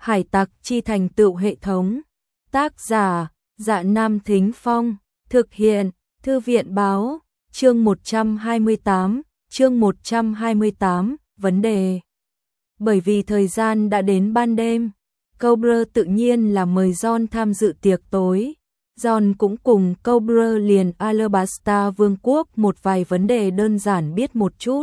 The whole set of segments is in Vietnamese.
Hải tặc chi thành tựu hệ thống. Tác giả, Dạ Nam Thính Phong. Thực hiện, Thư viện Báo. Chương 128, vấn đề. Bởi vì thời gian đã đến ban đêm, Cobra tự nhiên là mời John tham dự tiệc tối. John cũng cùng Cobra liền Alabasta Vương quốc một vài vấn đề đơn giản biết một chút.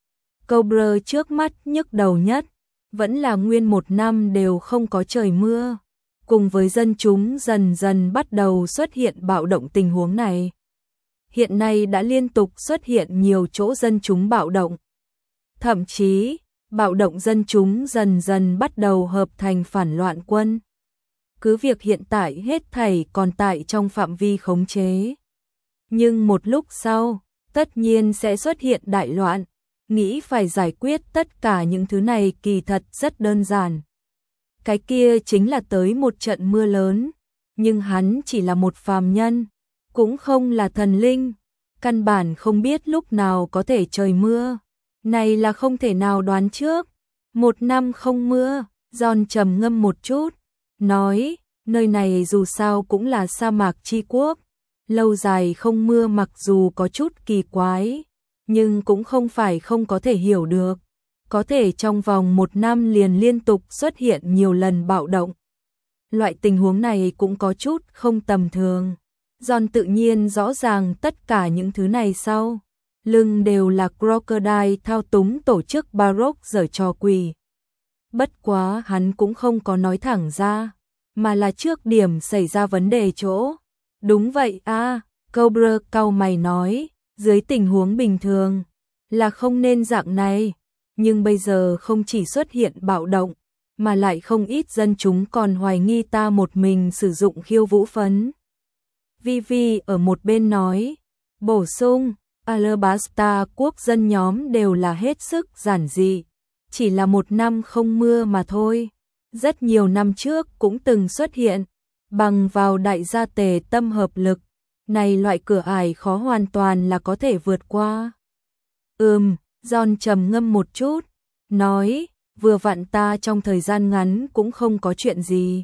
Cobra trước mắt nhức đầu nhất, vẫn là nguyên một năm đều không có trời mưa. Cùng với dân chúng dần dần bắt đầu xuất hiện bạo động tình huống này. Hiện nay đã liên tục xuất hiện nhiều chỗ dân chúng bạo động. Thậm chí, bạo động dân chúng dần dần bắt đầu hợp thành phản loạn quân. Cứ việc hiện tại hết thảy còn tại trong phạm vi khống chế. Nhưng một lúc sau, tất nhiên sẽ xuất hiện đại loạn. Nghĩ phải giải quyết tất cả những thứ này kỳ thật rất đơn giản. Cái kia chính là tới một trận mưa lớn. Nhưng hắn chỉ là một phàm nhân, cũng không là thần linh. Căn bản không biết lúc nào có thể trời mưa. Này là không thể nào đoán trước. Một năm không mưa, John trầm ngâm một chút, nói, nơi này dù sao cũng là sa mạc chi quốc. Lâu dài không mưa mặc dù có chút kỳ quái, nhưng cũng không phải không có thể hiểu được. Có thể trong vòng một năm liền liên tục xuất hiện nhiều lần bạo động. Loại tình huống này cũng có chút không tầm thường. John tự nhiên rõ ràng tất cả những thứ này sau lưng đều là Crocodile thao túng tổ chức Baroque giở trò quỷ. Bất quá hắn cũng không có nói thẳng ra, mà là trước điểm xảy ra vấn đề chỗ. Đúng vậy a, Cobra cau mày nói, dưới tình huống bình thường là không nên dạng này, nhưng bây giờ không chỉ xuất hiện bạo động, mà lại không ít dân chúng còn hoài nghi ta một mình sử dụng khiêu vũ phấn. Vivi ở một bên nói, bổ sung, Alabasta quốc dân nhóm đều là hết sức giản dị, chỉ là một năm không mưa mà thôi. Rất nhiều năm trước cũng từng xuất hiện, bằng vào đại gia tề tâm hợp lực, này loại cửa ải khó hoàn toàn là có thể vượt qua. John trầm ngâm một chút, nói, vừa vặn ta trong thời gian ngắn cũng không có chuyện gì.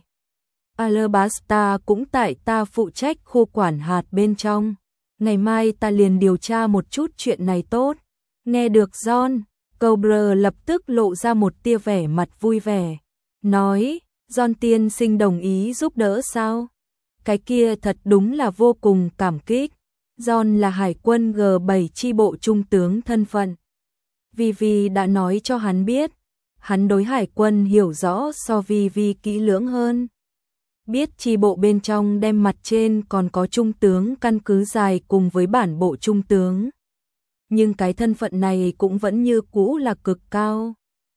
Alabasta cũng tại ta phụ trách khu quản hạt bên trong. Ngày mai ta liền điều tra một chút chuyện này tốt. Nghe được John, Cobra lập tức lộ ra một tia vẻ mặt vui vẻ. Nói, John tiên sinh đồng ý giúp đỡ sao? Cái kia thật đúng là vô cùng cảm kích. John là hải quân G7 chi bộ trung tướng thân phận. Vivi đã nói cho hắn biết. Hắn đối hải quân hiểu rõ so Vivi kỹ lưỡng hơn. Biết chi bộ bên trong đem mặt trên còn có trung tướng căn cứ dài cùng với bản bộ trung tướng. Nhưng cái thân phận này cũng vẫn như cũ là cực cao.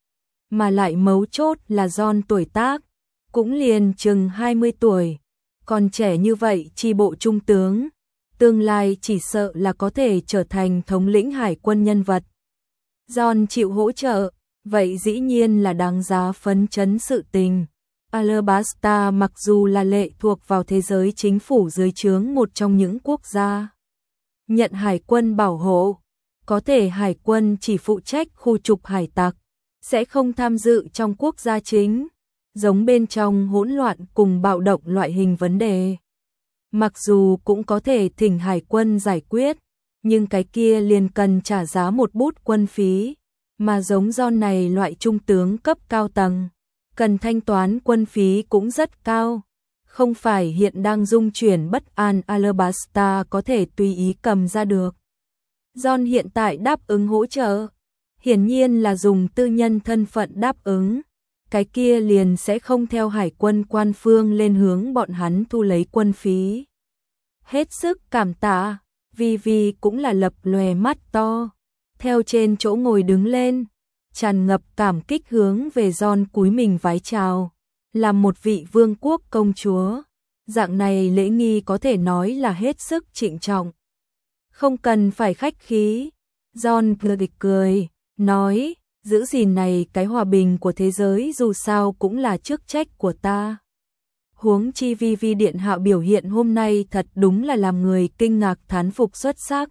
Mà lại mấu chốt là John tuổi tác, cũng liền chừng 20 tuổi. Còn trẻ như vậy chi bộ trung tướng, tương lai chỉ sợ là có thể trở thành thống lĩnh hải quân nhân vật. John chịu hỗ trợ, vậy dĩ nhiên là đáng giá phấn chấn sự tình. Alabasta mặc dù là lệ thuộc vào thế giới chính phủ dưới trướng một trong những quốc gia nhận hải quân bảo hộ, có thể hải quân chỉ phụ trách khu trục hải tặc, sẽ không tham dự trong quốc gia chính, giống bên trong hỗn loạn cùng bạo động loại hình vấn đề. Mặc dù cũng có thể thỉnh hải quân giải quyết, nhưng cái kia liền cần trả giá một bút quân phí, mà giống John này loại trung tướng cấp cao tầng, cần thanh toán quân phí cũng rất cao. Không phải hiện đang dung chuyển bất an Alabasta có thể tùy ý cầm ra được. John hiện tại đáp ứng hỗ trợ, hiển nhiên là dùng tư nhân thân phận đáp ứng. Cái kia liền sẽ không theo hải quân quan phương lên hướng bọn hắn thu lấy quân phí. Hết sức cảm tạ, Vivi cũng là lập lòe mắt to, theo trên chỗ ngồi đứng lên, tràn ngập cảm kích hướng về John cúi mình vái chào, làm một vị vương quốc công chúa. Dạng này lễ nghi có thể nói là hết sức trịnh trọng. Không cần phải khách khí, John cười, nói, giữ gìn này cái hòa bình của thế giới dù sao cũng là chức trách của ta. Huống chi Vivi điện hạ biểu hiện hôm nay thật đúng là làm người kinh ngạc thán phục xuất sắc.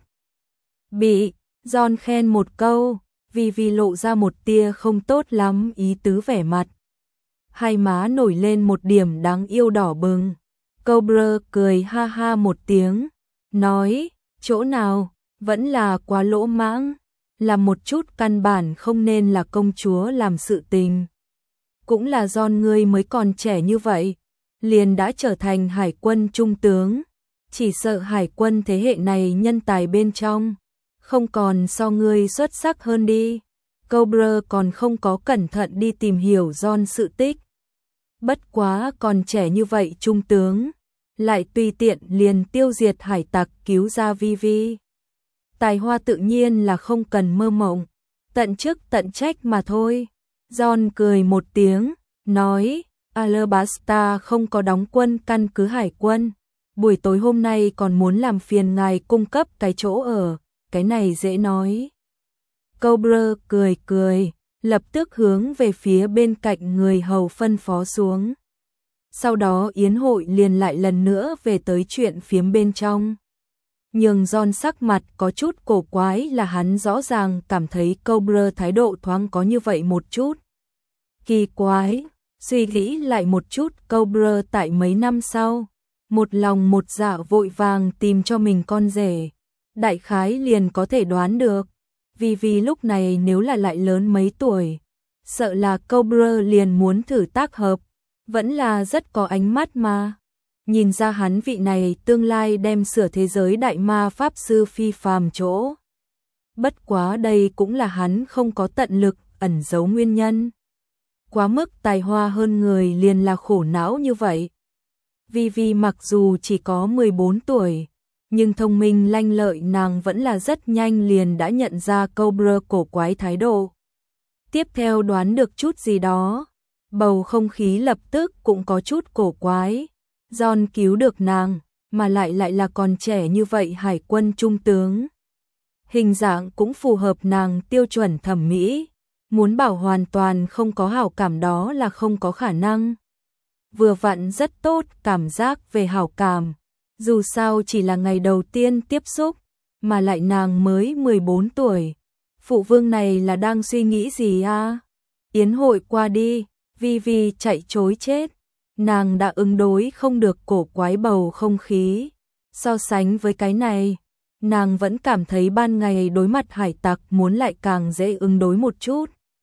Bị John khen một câu, Vivi lộ ra một tia không tốt lắm ý tứ vẻ mặt. hai má nổi lên một điểm đáng yêu đỏ bừng. Cobra cười ha ha một tiếng, nói, chỗ nào, vẫn là quá lỗ mãng, là một chút căn bản không nên là công chúa làm sự tình. Cũng là John ngươi mới còn trẻ như vậy, liền đã trở thành hải quân trung tướng, chỉ sợ hải quân thế hệ này nhân tài bên trong, không còn so ngươi xuất sắc hơn đi. Cobra còn không có cẩn thận đi tìm hiểu John sự tích. Bất quá còn trẻ như vậy trung tướng, lại tùy tiện liền tiêu diệt hải tặc cứu ra Vivi. Tài hoa tự nhiên là không cần mơ mộng, tận chức tận trách mà thôi. John cười một tiếng, nói, Alabasta không có đóng quân căn cứ hải quân. Buổi tối hôm nay còn muốn làm phiền ngài cung cấp cái chỗ ở, cái này dễ nói. Cobra cười cười, lập tức hướng về phía bên cạnh người hầu phân phó xuống. Sau đó yến hội liền lại lần nữa về tới chuyện phiếm bên trong. Nhưng John sắc mặt có chút cổ quái là hắn rõ ràng cảm thấy Cobra thái độ thoáng có như vậy một chút. Kỳ quái, suy nghĩ lại một chút Cobra tại mấy năm sau, một lòng một dạ vội vàng tìm cho mình con rể. Đại khái liền có thể đoán được, vì lúc này nếu là lại lớn mấy tuổi, sợ là Cobra liền muốn thử tác hợp, vẫn là rất có ánh mắt mà. Nhìn ra hắn vị này tương lai đem sửa thế giới đại ma pháp sư phi phàm chỗ. Bất quá đây cũng là hắn không có tận lực ẩn giấu nguyên nhân. Quá mức tài hoa hơn người liền là khổ não như vậy. Vivi mặc dù chỉ có 14 tuổi, nhưng thông minh lanh lợi nàng vẫn là rất nhanh liền đã nhận ra Cobra cổ quái thái độ. Tiếp theo đoán được chút gì đó, bầu không khí lập tức cũng có chút cổ quái. John cứu được nàng, mà lại là còn trẻ như vậy hải quân trung tướng. Hình dạng cũng phù hợp nàng tiêu chuẩn thẩm mỹ, muốn bảo hoàn toàn không có hảo cảm đó là không có khả năng. Vừa vặn rất tốt cảm giác về hảo cảm, dù sao chỉ là ngày đầu tiên tiếp xúc, mà lại nàng mới 14 tuổi. Phụ vương này là đang suy nghĩ gì à? Yến hội qua đi, Vivi chạy chối chết. Nàng đã ứng đối không được cổ quái bầu không khí. So sánh với cái này, nàng vẫn cảm thấy ban ngày đối mặt hải tặc muốn lại càng dễ ứng đối một chút.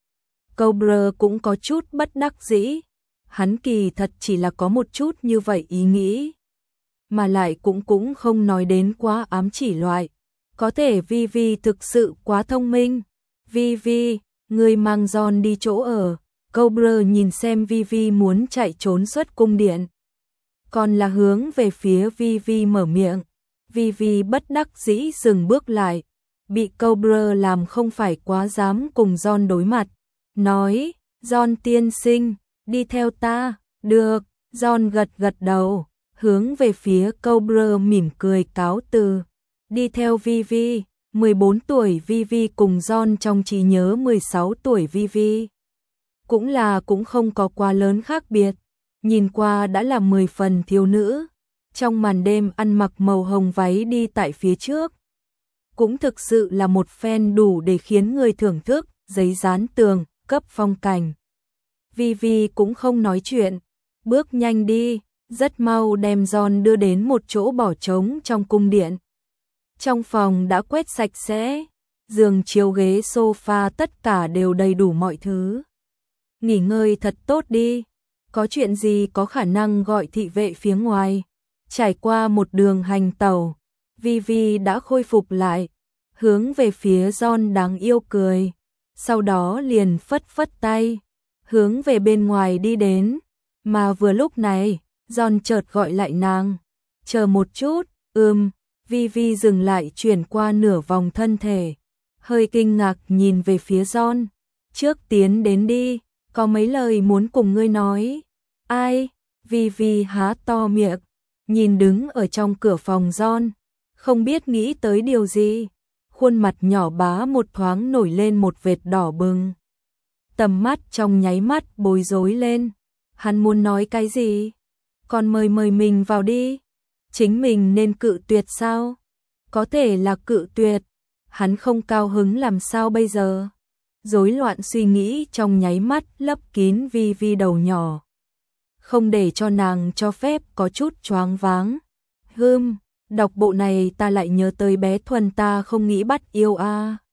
Cobra cũng có chút bất đắc dĩ. Hắn kỳ thật chỉ là có một chút như vậy ý nghĩ. Mà lại cũng không nói đến quá ám chỉ loại. Có thể Vivi thực sự quá thông minh. Vivi, người mang John đi chỗ ở. Cobra nhìn xem Vivi muốn chạy trốn xuất cung điện. Còn là hướng về phía Vivi mở miệng. Vivi bất đắc dĩ dừng bước lại. Bị Cobra làm không phải quá dám cùng John đối mặt. Nói, John tiên sinh, đi theo ta, được. John gật đầu, hướng về phía Cobra mỉm cười cáo từ. Đi theo Vivi, 14 tuổi Vivi cùng John trong trí nhớ 16 tuổi Vivi. Cũng không có quá lớn khác biệt, nhìn qua đã là 10 phần thiếu nữ, trong màn đêm ăn mặc màu hồng váy đi tại phía trước. Cũng thực sự là một phen đủ để khiến người thưởng thức, giấy dán tường, cấp phong cảnh. Vivi cũng không nói chuyện, bước nhanh đi, rất mau đem John đưa đến một chỗ bỏ trống trong cung điện. Trong phòng đã quét sạch sẽ, giường chiếu ghế sofa tất cả đều đầy đủ mọi thứ. Nghỉ ngơi thật tốt đi, có chuyện gì có khả năng gọi thị vệ phía ngoài. Trải qua một đường hành tàu, Vivi đã khôi phục lại, hướng về phía John đáng yêu cười, sau đó liền phất phất tay, hướng về bên ngoài đi đến. Mà vừa lúc này, John chợt gọi lại nàng, chờ một chút. Vivi dừng lại chuyển qua nửa vòng thân thể, hơi kinh ngạc nhìn về phía John. Trước tiến đến đi, có mấy lời muốn cùng ngươi nói. Ai? Vivi há to miệng, nhìn đứng ở trong cửa phòng John, không biết nghĩ tới điều gì. Khuôn mặt nhỏ bá một thoáng nổi lên một vệt đỏ bừng. Tầm mắt trong nháy mắt bối rối lên. Hắn muốn nói cái gì? Còn mời mình vào đi. Chính mình nên cự tuyệt sao? Có thể là cự tuyệt. Hắn không cao hứng làm sao bây giờ? Rối loạn suy nghĩ trong nháy mắt lấp kín Vi Vi đầu nhỏ. Không để cho nàng cho phép có chút choáng váng. Đọc bộ này ta lại nhớ tới bé Thuần ta không nghĩ bắt yêu a.